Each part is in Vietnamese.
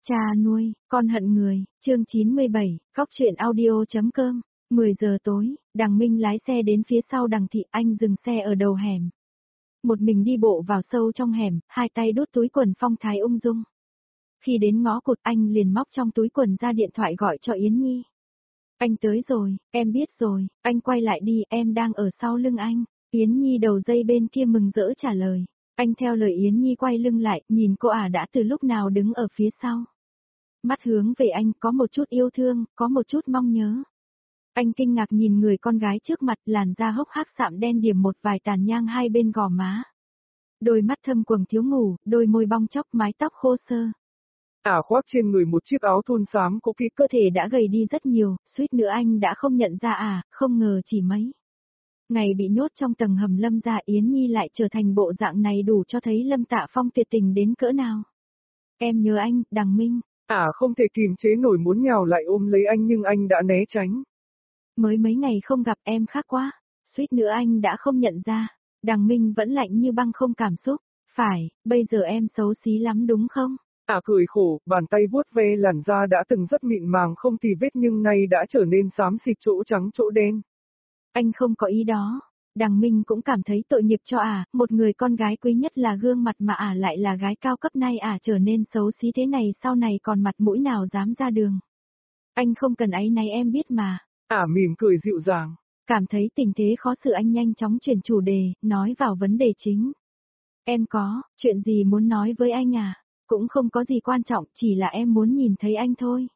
Cha nuôi, con hận người, chương 97, góc truyện audio.com. 10 giờ tối, Đằng Minh lái xe đến phía sau Đằng Thị, anh dừng xe ở đầu hẻm. Một mình đi bộ vào sâu trong hẻm, hai tay đút túi quần phong thái ung dung. Khi đến ngõ cụt anh liền móc trong túi quần ra điện thoại gọi cho Yến Nhi. Anh tới rồi, em biết rồi, anh quay lại đi, em đang ở sau lưng anh. Yến Nhi đầu dây bên kia mừng rỡ trả lời. Anh theo lời Yến Nhi quay lưng lại, nhìn cô đã từ lúc nào đứng ở phía sau. Mắt hướng về anh, có một chút yêu thương, có một chút mong nhớ. Anh kinh ngạc nhìn người con gái trước mặt, làn da hốc hác sạm đen điểm một vài tàn nhang hai bên gò má. Đôi mắt thâm quầng thiếu ngủ, đôi môi bong chóc, mái tóc khô sơ. Khoác trên người một chiếc áo thun xám cô kỳ. Cơ thể đã gầy đi rất nhiều, suýt nữa anh đã không nhận ra không ngờ chỉ mấy ngày bị nhốt trong tầng hầm Lâm gia Yến Nhi lại trở thành bộ dạng này, đủ cho thấy Lâm Tạ Phong tuyệt tình đến cỡ nào. Em nhớ anh, Đằng Minh. Không thể kìm chế nổi muốn nhào lại ôm lấy anh nhưng anh đã né tránh. Mới mấy ngày không gặp em khác quá, suýt nữa anh đã không nhận ra. Đằng Minh vẫn lạnh như băng không cảm xúc. Phải, bây giờ em xấu xí lắm đúng không? Cười khổ, bàn tay vuốt ve làn da đã từng rất mịn màng không tì vết nhưng nay đã trở nên xám xịt, chỗ trắng chỗ đen. Anh không có ý đó. Đằng Minh cũng cảm thấy tội nghiệp cho một người con gái quý nhất là gương mặt mà lại là gái cao cấp, nay trở nên xấu xí thế này, sau này còn mặt mũi nào dám ra đường. Anh không cần áy náy, em biết mà. Mỉm cười dịu dàng. Cảm thấy tình thế khó xử anh nhanh chóng chuyển chủ đề, nói vào vấn đề chính. Em có chuyện gì muốn nói với anh Cũng không có gì quan trọng, chỉ là em muốn nhìn thấy anh thôi.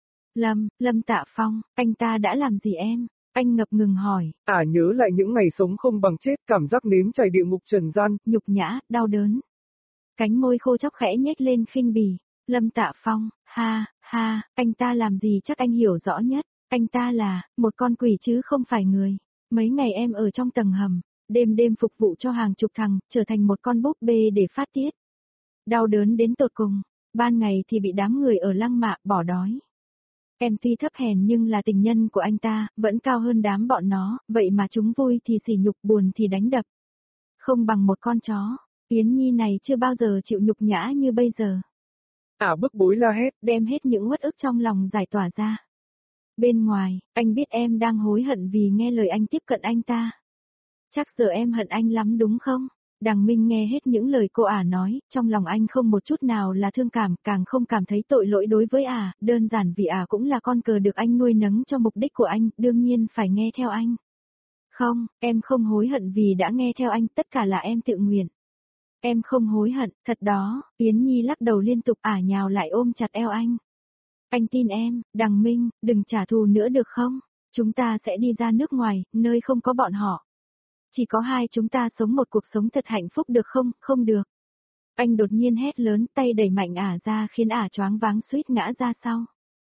Lâm Tạ Phong, anh ta đã làm gì em? Anh ngập ngừng hỏi. Nhớ lại những ngày sống không bằng chết, cảm giác nếm trải địa ngục trần gian. Nhục nhã, đau đớn. Cánh môi khô chóc khẽ nhếch lên khinh bỉ. Lâm Tạ Phong, ha, anh ta làm gì chắc anh hiểu rõ nhất. Anh ta là một con quỷ chứ không phải người. Mấy ngày em ở trong tầng hầm, đêm phục vụ cho hàng chục thằng, trở thành một con búp bê để phát tiết. Đau đớn đến tột cùng, ban ngày thì bị đám người ở Lăng Mạ bỏ đói. Em tuy thấp hèn nhưng là tình nhân của anh ta, vẫn cao hơn đám bọn nó, vậy mà chúng vui thì sỉ nhục, buồn thì đánh đập. Không bằng một con chó. Yến Nhi này chưa bao giờ chịu nhục nhã như bây giờ. Bức bối la hét, đem hết những uất ức trong lòng giải tỏa ra. Bên ngoài, anh biết em đang hối hận vì nghe lời anh tiếp cận anh ta. Chắc giờ em hận anh lắm đúng không? Đằng Minh nghe hết những lời cô nói, trong lòng anh không một chút nào là thương cảm, càng không cảm thấy tội lỗi đối với đơn giản vì cũng là con cờ được anh nuôi nấng cho mục đích của anh, đương nhiên phải nghe theo anh. Không, em không hối hận vì đã nghe theo anh, tất cả là em tự nguyện. Em không hối hận, thật đó. Yến Nhi lắc đầu liên tục, nhào lại ôm chặt eo anh. Anh tin em, Đằng Minh, đừng trả thù nữa được không? Chúng ta sẽ đi ra nước ngoài, nơi không có bọn họ. Chỉ có hai chúng ta sống một cuộc sống thật hạnh phúc được không? Không được. Anh đột nhiên hét lớn, tay đẩy mạnh ra khiến choáng váng suýt ngã ra sau.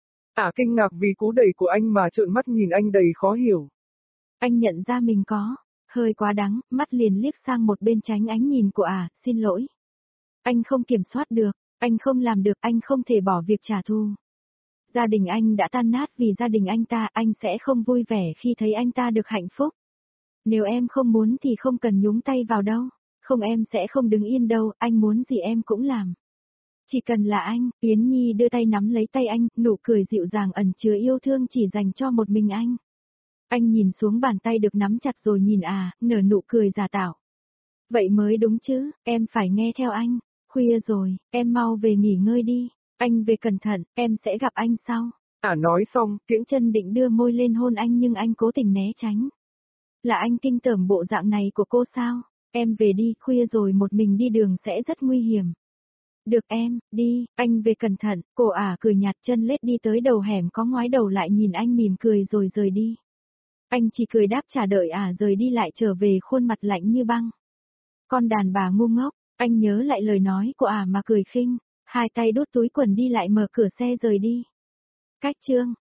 Kinh ngạc vì cú đẩy của anh mà trợn mắt nhìn anh đầy khó hiểu. Anh nhận ra mình có hơi quá đáng, mắt liền liếc sang một bên tránh ánh nhìn của xin lỗi. Anh không kiểm soát được, anh không làm được, anh không thể bỏ việc trả thù. Gia đình anh đã tan nát vì gia đình anh ta, anh sẽ không vui vẻ khi thấy anh ta được hạnh phúc. Nếu em không muốn thì không cần nhúng tay vào đâu, không em sẽ không đứng yên đâu, anh muốn gì em cũng làm. Chỉ cần là anh. Yến Nhi đưa tay nắm lấy tay anh, nụ cười dịu dàng ẩn chứa yêu thương chỉ dành cho một mình anh. Anh nhìn xuống bàn tay được nắm chặt rồi nhìn nở nụ cười giả tạo. Vậy mới đúng chứ, em phải nghe theo anh, khuya rồi, em mau về nghỉ ngơi đi, anh về cẩn thận, em sẽ gặp anh sau. Nói xong, Kiễng Chân định đưa môi lên hôn anh nhưng anh cố tình né tránh. Là anh kinh tởm bộ dạng này của cô sao? Em về đi, khuya rồi một mình đi đường sẽ rất nguy hiểm. Được em, đi, anh về cẩn thận. Cô cười nhạt, chân lết đi tới đầu hẻm, có ngoái đầu lại nhìn anh mỉm cười rồi rời đi. Anh chỉ cười đáp trả, đợi rời đi lại trở về khuôn mặt lạnh như băng. Con đàn bà ngu ngốc, anh nhớ lại lời nói của mà cười khinh, hai tay đút túi quần đi lại mở cửa xe rời đi. Cách chương